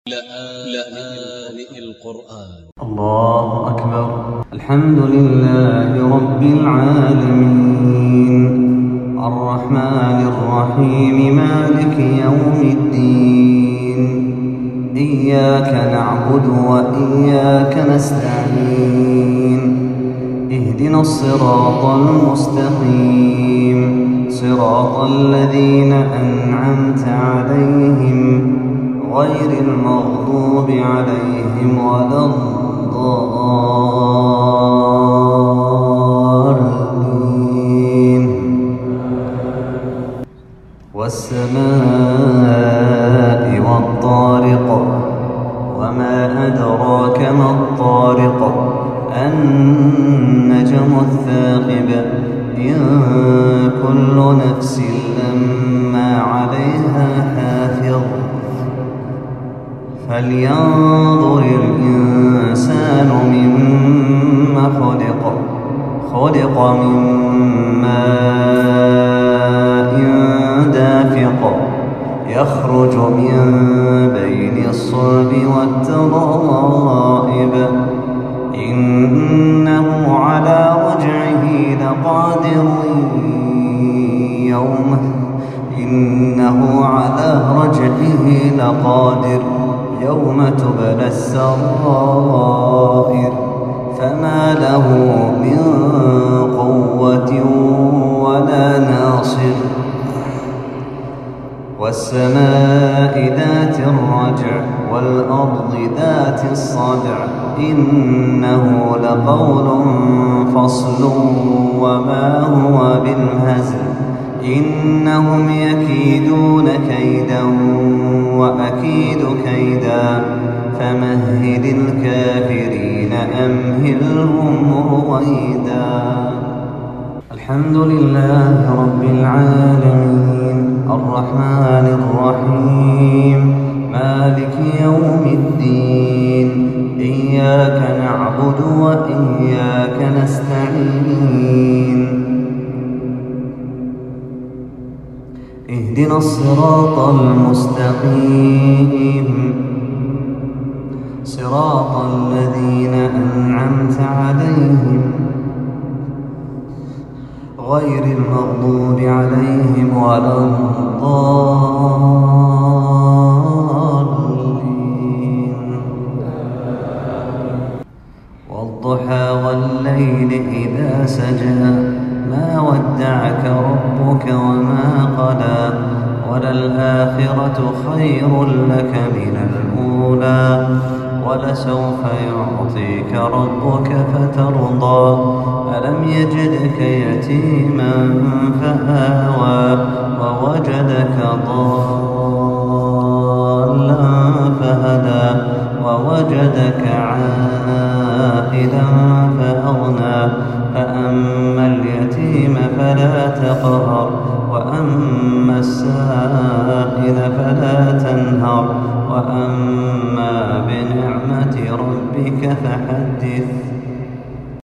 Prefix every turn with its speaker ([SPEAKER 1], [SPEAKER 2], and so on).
[SPEAKER 1] لآن القرآن.
[SPEAKER 2] الله أكبر. الحمد لله رب العالمين، الرحمن الرحيم، مالك يوم الدين. إياك نعبد وإياك نستعين. اهدنا الصراط المستقيم، صراط الذين أنعمت عليهم، غير المغضوب عليهم ولا الضالين. والسماء والطارق، وما أدراك ما الطارق، النجم الثاقب. إن كل نفس لما عليها حافظ. فلينظر الإنسان مما خلق. خلق من ماء دافق، يخرج من بين الصلب والترائب. إنه على رجعه لقادر. يوم تبلى السرائر. فما له من قوة ولا ناصر. والسماء ذات الرجع، والأرض ذات الصدع. إنه لقول فصل وما هو بالهزل. إنهم يكيدون كيدا وأكيد كيدا. فمهل الكافرين أمهلهم رويدا. الحمد لله رب العالمين، الرحمن الرحيم، مالك يوم الدين. إياك نعبد وإياك نستعين. اهدنا الصراط المستقيم، صراط الذين أنعمت عليهم، غير المغضوب عليهم ولا الضالين. والضحى والليل إذا سجى، ما ودعك ربك وما قلى. وللآخرة خير لك من الأولى، ولسوف يعطيك ربك فترضى. ألم يجدك يتيما فآوى، ووجدك ضالا فهدى، ووجدك عائلا فأغنى. فأما اليتيم فلا تقهر، وأما السائل فلا تنهر. وأما بنعمة ربك فحدث.